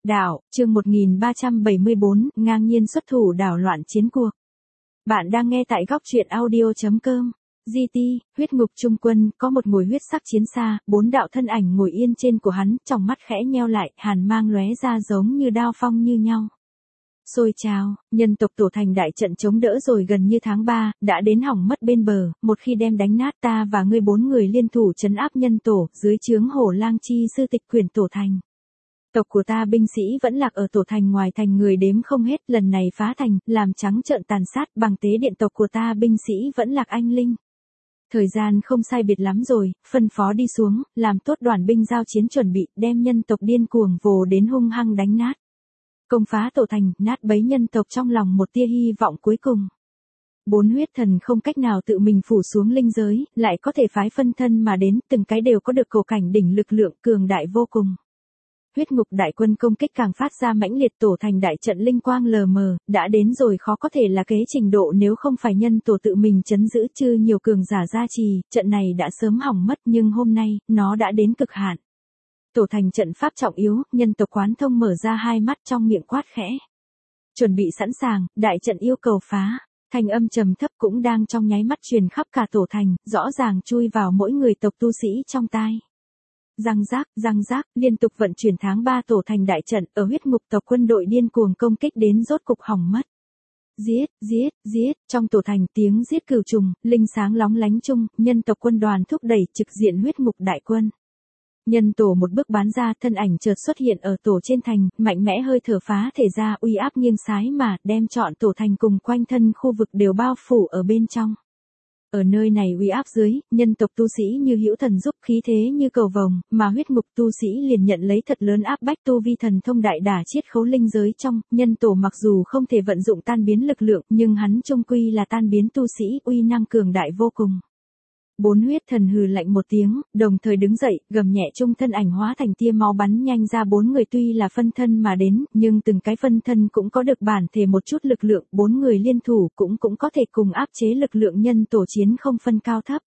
Đạo, chương 1374, ngang nhiên xuất thủ đảo loạn chiến cuộc. Bạn đang nghe tại góc truyện audio.com. GT, huyết ngục trung quân, có một ngồi huyết sắc chiến xa, 4 đạo thân ảnh ngồi yên trên của hắn, trong mắt khẽ nheo lại, hàn mang lóe ra giống như đao phong như nhau. Xôi trào, nhân tộc tổ thành đại trận chống đỡ rồi gần như tháng 3, đã đến hỏng mất bên bờ, một khi đem đánh nát ta và ngươi 4 người liên thủ trấn áp nhân tổ, dưới trướng Hổ Lang Chi sư tịch quyền tổ thành. Tộc của ta binh sĩ vẫn lạc ở tổ thành ngoài thành người đếm không hết, lần này phá thành, làm trắng trợn tàn sát, bằng tế điện tộc của ta binh sĩ vẫn lạc anh linh. Thời gian không sai biệt lắm rồi, phân phó đi xuống, làm tốt đoàn binh giao chiến chuẩn bị, đem nhân tộc điên cuồng vồ đến hung hăng đánh nát. Công phá tổ thành, nát bấy nhân tộc trong lòng một tia hy vọng cuối cùng. 4 huyết thần không cách nào tự mình phủ xuống linh giới, lại có thể phái phân thân mà đến, từng cái đều có được cổ cảnh đỉnh lực lượng cường đại vô cùng. Huyết ngục đại quân công kích càng phát ra mãnh liệt, tổ thành đại trận linh quang lờ mờ, đã đến rồi khó có thể là kế trình độ nếu không phải nhân tổ tự mình trấn giữ chư nhiều cường giả gia trì, trận này đã sớm hỏng mất nhưng hôm nay, nó đã đến cực hạn. Tổ thành trận pháp trọng yếu, nhân tộc Quán Thông mở ra hai mắt trong miệng quát khẽ. Chuẩn bị sẵn sàng, đại trận yêu cầu phá, thanh âm trầm thấp cũng đang trong nháy mắt truyền khắp cả tổ thành, rõ ràng chui vào mỗi người tộc tu sĩ trong tai. Răng rác, liên tục vận chuyển tháng 3 tổ thành đại trận, ở huyết ngục tộc quân đội điên cuồng công kích đến rốt cục hỏng mất. Giết, trong tổ thành tiếng giết cừu trùng, linh sáng lóng lánh chung, nhân tộc quân đoàn thúc đẩy trực diện huyết ngục đại quân. Nhân tổ một bước bán ra, thân ảnh chợt xuất hiện ở tổ trên thành, mạnh mẽ hơi thở phá thể ra, uy áp nghiêng sái mà, đem trọn tổ thành cùng quanh thân khu vực đều bao phủ ở bên trong. Ở nơi này uy áp dưới, nhân tộc tu sĩ như hữu thần giúp, khí thế như cầu vồng, mà huyết ngục tu sĩ liền nhận lấy thật lớn áp bách, tu vi thần thông đại đả chiết khấu linh giới trong, nhân tổ mặc dù không thể vận dụng tan biến lực lượng, nhưng hắn chung quy là tan biến tu sĩ, uy năng cường đại vô cùng. 4 huyết thần hừ lạnh một tiếng, đồng thời đứng dậy, gầm nhẹ chung thân ảnh hóa thành tia máu bắn nhanh ra 4 người tuy là phân thân mà đến, nhưng từng cái phân thân cũng có được bản thể một chút lực lượng, 4 người liên thủ cũng có thể cùng áp chế lực lượng nhân tổ chiến không phân cao thấp.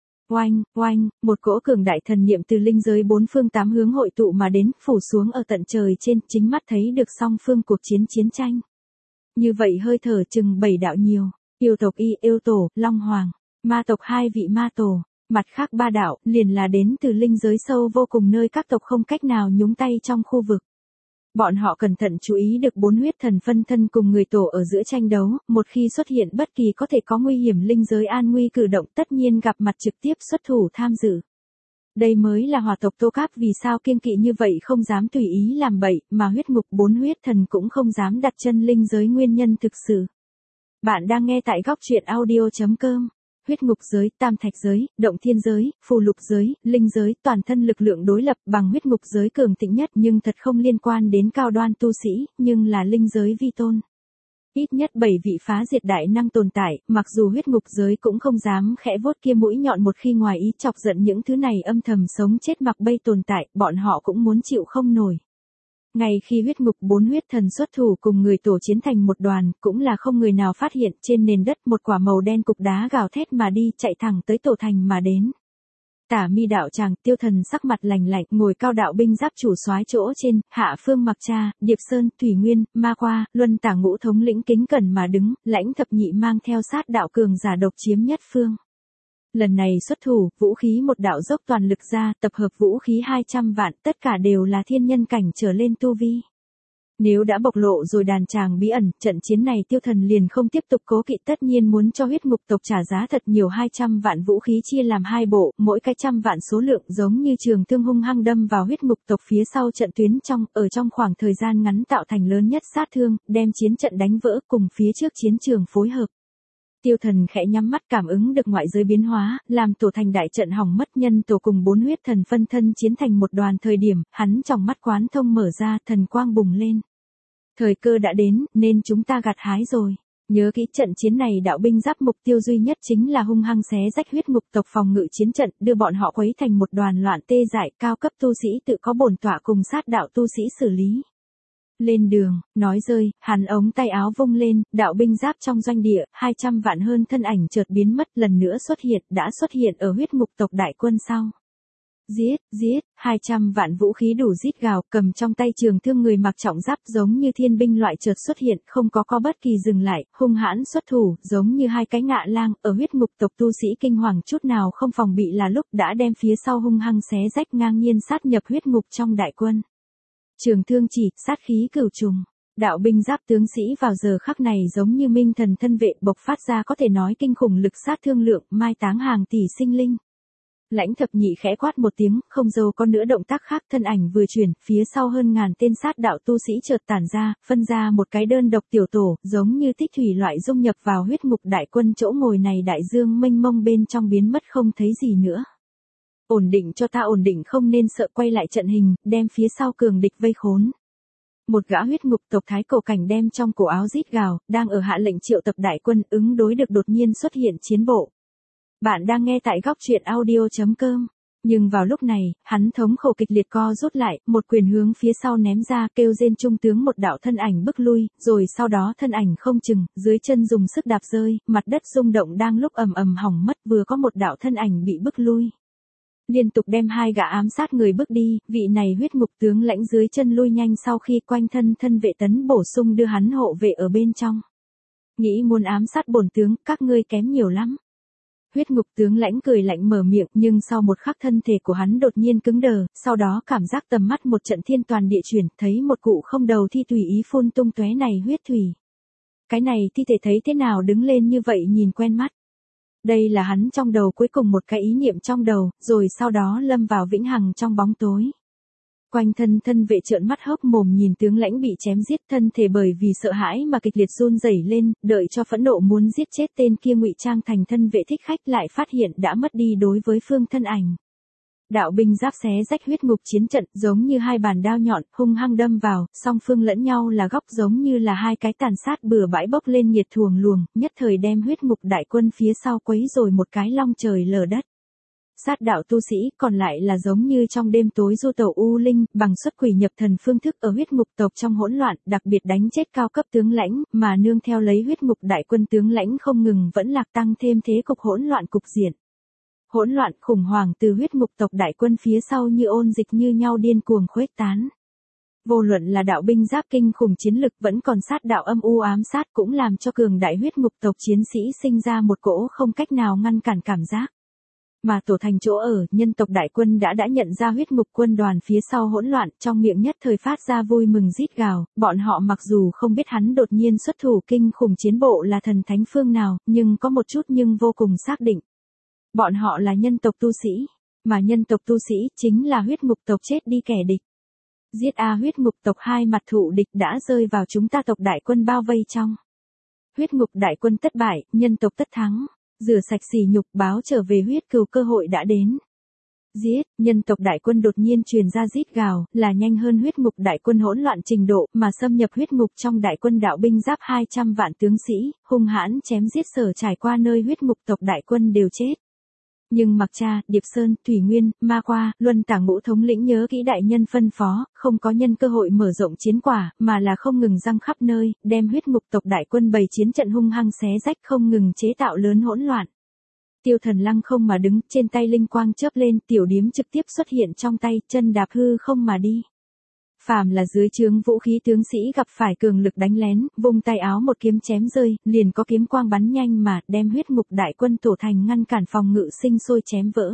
Oanh, một cỗ cường đại thần niệm từ linh giới 4 phương 8 hướng hội tụ mà đến, phủ xuống ở tận trời trên, chính mắt thấy được song phương cuộc chiến tranh. Như vậy hơi thở chừng 7 đạo nhiều, yêu tộc yêu tổ, Long Hoàng. Ma tộc 2 vị ma tổ, mặt khác 3 đạo, liền là đến từ linh giới sâu vô cùng nơi các tộc không cách nào nhúng tay trong khu vực. Bọn họ cẩn thận chú ý được 4 huyết thần phân thân cùng người tổ ở giữa tranh đấu, một khi xuất hiện bất kỳ có thể có nguy hiểm linh giới an nguy cử động tất nhiên gặp mặt trực tiếp xuất thủ tham dự. Đây mới là hỏa tộc Tô Cáp vì sao kiêng kỵ như vậy không dám tùy ý làm bậy, mà huyết ngục 4 huyết thần cũng không dám đặt chân linh giới nguyên nhân thực sự. Bạn đang nghe tại góc truyện audio.com. Huyết ngục giới, tam thạch giới, động thiên giới, phù lục giới, linh giới, toàn thân lực lượng đối lập bằng huyết ngục giới cường thịnh nhất nhưng thật không liên quan đến cao đoan tu sĩ, nhưng là linh giới vi tôn. Ít nhất 7 vị phá diệt đại năng tồn tại, mặc dù huyết ngục giới cũng không dám khẽ vuốt kia mũi nhọn một khi ngoài ý chọc giận những thứ này âm thầm sống chết mặc bay tồn tại, bọn họ cũng muốn chịu không nổi. Ngay khi huyết ngục 4 huyết thần xuất thủ cùng người tổ chiến thành một đoàn, cũng là không người nào phát hiện trên nền đất một quả màu đen cục đá gào thét mà đi chạy thẳng tới tổ thành mà đến. Tả Mi đạo tràng, Tiêu Thần sắc mặt lành lạnh, ngồi cao đạo binh giáp chủ soái chỗ trên, Hạ Phương Mặc Cha, Điệp Sơn, Thủy Nguyên, Ma Khoa, Luân Tả Ngũ thống lĩnh kính cẩn mà đứng, Lãnh Thập Nhị mang theo sát đạo cường giả độc chiếm nhất phương. Lần này xuất thủ, vũ khí một đạo dốc toàn lực ra, tập hợp vũ khí 200 vạn, tất cả đều là thiên nhân cảnh trở lên tu vi. Nếu đã bộc lộ rồi đàn tràng bí ẩn, trận chiến này Tiêu Thần liền không tiếp tục cố kỵ, tất nhiên muốn cho huyết ngục tộc trả giá thật nhiều 200 vạn vũ khí chia làm 2 bộ, mỗi cái 100 vạn số lượng giống như trường thương hung hăng đâm vào huyết ngục tộc phía sau trận tuyến trong, ở trong khoảng thời gian ngắn tạo thành lớn nhất sát thương, đem chiến trận đánh vỡ cùng phía trước chiến trường phối hợp. Tiêu Thần khẽ nhắm mắt cảm ứng được ngoại giới biến hóa, làm tổ thành đại trận hỏng mất, nhân tổ cùng 4 huyết thần phân thân chiến thành một đoàn thời điểm, hắn trong mắt Quán Thông mở ra, thần quang bùng lên. Thời cơ đã đến, nên chúng ta gặt hái rồi. Nhớ kỹ trận chiến này đạo binh giáp mục tiêu duy nhất chính là hung hăng xé rách huyết ngục tộc phòng ngự chiến trận, đưa bọn họ quấy thành một đoàn loạn tê dại, cao cấp tu sĩ tự có bổn tọa cùng sát đạo tu sĩ xử lý. Lên đường, nói rơi, hắn ống tay áo vung lên, đạo binh giáp trong doanh địa, 200 vạn hơn thân ảnh chợt biến mất, lần nữa đã xuất hiện ở huyết ngục tộc đại quân sau. Giết, 200 vạn vũ khí đủ rít gào, cầm trong tay trường thương người mặc trọng giáp giống như thiên binh loại chợt xuất hiện, không có bất kỳ dừng lại, hung hãn xuất thủ, giống như hai cái ngạ lang, ở huyết ngục tộc tu sĩ kinh hoàng chút nào không phòng bị là lúc đã đem phía sau hung hăng xé rách ngang nhiên sát nhập huyết ngục trong đại quân. Trường thương chỉ, sát khí cửu trùng. Đạo binh giáp tướng sĩ vào giờ khắc này giống như minh thần thân vệ bộc phát ra có thể nói kinh khủng lực sát thương lượng, mai táng hàng tỷ sinh linh. Lãnh thập nhị khẽ quát một tiếng, không dâu có nữa động tác khác, thân ảnh vừa chuyển, phía sau hơn ngàn tên sát đạo tu sĩ chợt tản ra, phân ra một cái đơn độc tiểu tổ, giống như tích thủy loại dung nhập vào huyết ngục đại quân, chỗ ngồi này đại dương mênh mông bên trong biến mất không thấy gì nữa. Ổn định cho ta, ổn định, không nên sợ, quay lại trận hình, đem phía sau cường địch vây khốn. Một gã huyết ngục tộc thái cổ cảnh đem trong cổ áo rít gào, đang ở hạ lệnh triệu tập đại quân ứng đối được đột nhiên xuất hiện chiến bộ. Bạn đang nghe tại góc truyện audio.com. Nhưng vào lúc này, hắn thống khổ kịch liệt co rút lại, một quyền hướng phía sau ném ra, kêu rên trung tướng một đạo thân ảnh bức lui, rồi sau đó thân ảnh không chừng, dưới chân dùng sức đạp rơi, mặt đất rung động đang lúc ầm ầm hỏng mất, vừa có một đạo thân ảnh bị bức lui. Liên tục đem hai gã ám sát người bước đi, vị này huyết ngục tướng lãnh dưới chân lui nhanh sau khi quanh thân vệ tấn bổ sung đưa hắn hộ vệ ở bên trong. Nghĩ muốn ám sát bổn tướng, các ngươi kém nhiều lắm. Huyết ngục tướng lãnh cười lạnh mở miệng, nhưng sau một khắc thân thể của hắn đột nhiên cứng đờ, sau đó cảm giác tầm mắt một trận thiên toàn địa chuyển, thấy một cụ không đầu thi tùy ý phun tung tóe này huyết thủy. Cái này thi thể thấy thế nào đứng lên như vậy nhìn quen mắt. Đây là hắn trong đầu cuối cùng một cái ý niệm trong đầu, rồi sau đó lâm vào vĩnh hằng trong bóng tối. Quanh thân vệ trợn mắt hốc mồm nhìn tướng lãnh bị chém giết, thân thể bởi vì sợ hãi mà kịch liệt run rẩy lên, đợi cho phẫn nộ muốn giết chết tên kia ngụy trang thành thân vệ thích khách lại phát hiện đã mất đi đối với phương thân ảnh. Đạo binh giáp xé rách huyết ngục chiến trận, giống như hai bàn đao nhọn, hung hăng đâm vào, song phương lẫn nhau là góc, giống như là hai cái tàn sát bừa bãi bốc lên nhiệt thuồng luồng, nhất thời đem huyết ngục đại quân phía sau quấy rồi một cái long trời lở đất. Sát đạo tu sĩ, còn lại là giống như trong đêm tối du tẩu u linh, bằng xuất quỷ nhập thần phương thức ở huyết ngục tộc trong hỗn loạn, đặc biệt đánh chết cao cấp tướng lãnh, mà nương theo lấy huyết ngục đại quân tướng lãnh không ngừng vẫn lạc, tăng thêm thế cục hỗn loạn cục diện. Hỗn loạn khủng hoảng từ huyết ngục tộc đại quân phía sau như ôn dịch như nhau điên cuồng khuếch tán. Vô luận là đạo binh giáp kinh khủng chiến lực vẫn còn sát đạo âm u ám sát cũng làm cho cường đại huyết ngục tộc chiến sĩ sinh ra một cỗ không cách nào ngăn cản cảm giác. Mà tổ thành chỗ ở, nhân tộc đại quân đã nhận ra huyết ngục quân đoàn phía sau hỗn loạn, trong miệng nhất thời phát ra vui mừng rít gào, bọn họ mặc dù không biết hắn đột nhiên xuất thủ kinh khủng chiến bộ là thần thánh phương nào, nhưng có một chút nhưng vô cùng xác định. Bọn họ là nhân tộc tu sĩ, mà nhân tộc tu sĩ chính là huyết ngục tộc chết đi kẻ địch. Giết a, huyết ngục tộc hai mặt thụ địch đã rơi vào chúng ta tộc đại quân bao vây trong. Huyết ngục đại quân thất bại, nhân tộc tất thắng. Rửa sạch sỉ nhục, báo trở về huyết cừu, cơ hội đã đến. Giết, nhân tộc đại quân đột nhiên truyền ra rít gào, là nhanh hơn huyết ngục đại quân hỗn loạn trình độ, mà xâm nhập huyết ngục trong đại quân đạo binh giáp 200 vạn tướng sĩ, hung hãn chém giết sở trải qua nơi huyết ngục tộc đại quân đều chết. Nhưng Mặc Cha, Điệp Sơn, Thủy Nguyên, Ma Qua, Luân Tả Ngũ thống lĩnh nhớ kỹ đại nhân phân phó, không có nhân cơ hội mở rộng chiến quả, mà là không ngừng răng khắp nơi, đem huyết ngục tộc đại quân bày chiến trận hung hăng xé rách, không ngừng chế tạo lớn hỗn loạn. Tiêu Thần lăng không mà đứng, trên tay linh quang chớp lên, tiểu điếm trực tiếp xuất hiện trong tay, chân đạp hư không mà đi. Phàm là dưới trướng vũ khí tướng sĩ gặp phải cường lực đánh lén, vung tay áo một kiếm chém rơi, liền có kiếm quang bắn nhanh mà đem huyết ngục đại quân tổ thành ngăn cản phòng ngự sinh sôi chém vỡ.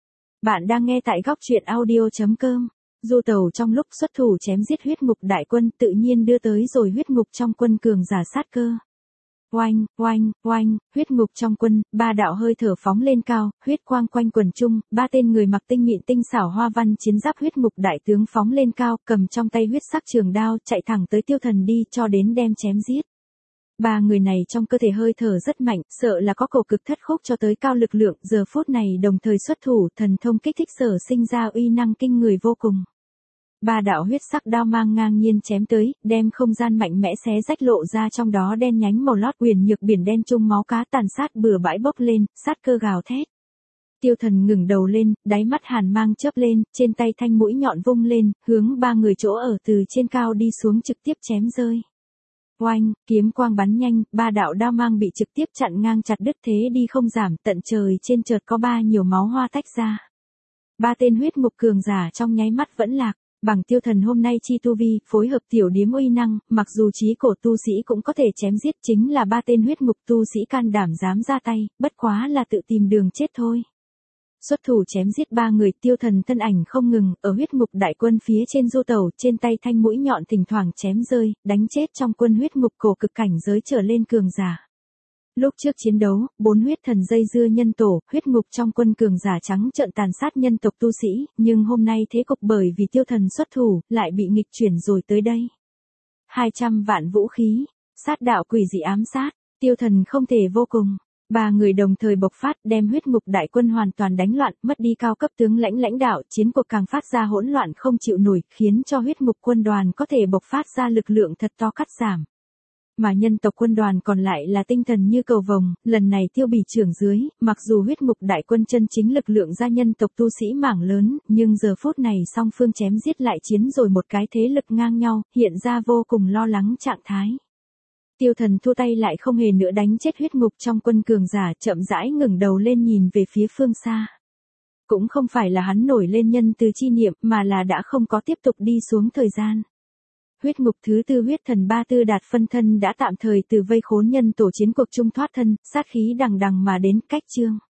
Bạn đang nghe tại góc truyện audio.com. Du tàu trong lúc xuất thủ chém giết huyết ngục đại quân tự nhiên đưa tới rồi huyết ngục trong quân cường giả sát cơ. Oanh, oanh, oanh, huyết ngục trong quân, ba đạo hơi thở phóng lên cao, huyết quang quanh quần chung, ba tên người mặc tinh mịn tinh xảo hoa văn chiến giáp huyết ngục đại tướng phóng lên cao, cầm trong tay huyết sắc trường đao, chạy thẳng tới Tiêu Thần đi cho đến đem chém giết. Ba người này trong cơ thể hơi thở rất mạnh, sợ là có cổ cực thất khúc cho tới cao lực lượng, giờ phút này đồng thời xuất thủ, thần thông kích thích sở sinh ra uy năng kinh người vô cùng. Ba đạo huyết sắc đao mang ngang nhiên chém tới, đem không gian mạnh mẽ xé rách lộ ra trong đó đen nhánh màu lót huyền nhược biển đen chung máu cá tàn sát bừa bãi bốc lên, sát cơ gào thét. Tiêu Thần ngừng đầu lên, đáy mắt hàn mang chớp lên, trên tay thanh mũi nhọn vung lên, hướng ba người chỗ ở từ trên cao đi xuống trực tiếp chém rơi. Oanh, kiếm quang bắn nhanh, ba đạo đao mang bị trực tiếp chặn ngang chặt đứt thế đi không giảm, tận trời trên chợt có ba nhiều máu hoa tách ra. Ba tên huyết ngục cường giả trong nháy mắt vẫn lạc. Bằng Tiêu Thần hôm nay chi tu vi, phối hợp tiểu điếm uy năng, mặc dù chí cổ tu sĩ cũng có thể chém giết, chính là ba tên huyết ngục tu sĩ can đảm dám ra tay, bất quá là tự tìm đường chết thôi. Xuất thủ chém giết ba người, Tiêu Thần thân ảnh không ngừng, ở huyết ngục đại quân phía trên du tàu, trên tay thanh mũi nhọn thỉnh thoảng chém rơi, đánh chết trong quân huyết ngục cổ cực cảnh giới trở lên cường giả. Lúc trước chiến đấu, 4 huyết thần dây dưa nhân tổ, huyết ngục trong quân cường giả trắng trợn tàn sát nhân tộc tu sĩ, nhưng hôm nay thế cục bởi vì Tiêu Thần xuất thủ, lại bị nghịch chuyển rồi tới đây. 200 vạn vũ khí, sát đạo quỷ dị ám sát, Tiêu Thần không thể vô cùng. Ba người đồng thời bộc phát, đem huyết ngục đại quân hoàn toàn đánh loạn, mất đi cao cấp tướng lãnh đạo, chiến cuộc càng phát ra hỗn loạn không chịu nổi, khiến cho huyết ngục quân đoàn có thể bộc phát ra lực lượng thật to cắt giảm. Mà nhân tộc quân đoàn còn lại là tinh thần như cầu vồng, lần này Tiêu Bỉ trưởng dưới, mặc dù huyết ngục đại quân chân chính lực lượng gia nhân tộc tu sĩ mảng lớn, nhưng giờ phút này song phương chém giết lại chiến rồi một cái thế lực ngang nhau, hiện ra vô cùng lo lắng trạng thái. Tiêu Thần thua tay lại không hề nữa đánh chết huyết ngục trong quân cường giả, chậm rãi ngẩng đầu lên nhìn về phía phương xa. Cũng không phải là hắn nổi lên nhân từ chi niệm, mà là đã không có tiếp tục đi xuống thời gian. Huyết ngục thứ tư huyết thần ba tư đạt phân thân đã tạm thời từ vây khốn nhân tổ chiến cuộc trung thoát thân, sát khí đằng đằng mà đến cách chương.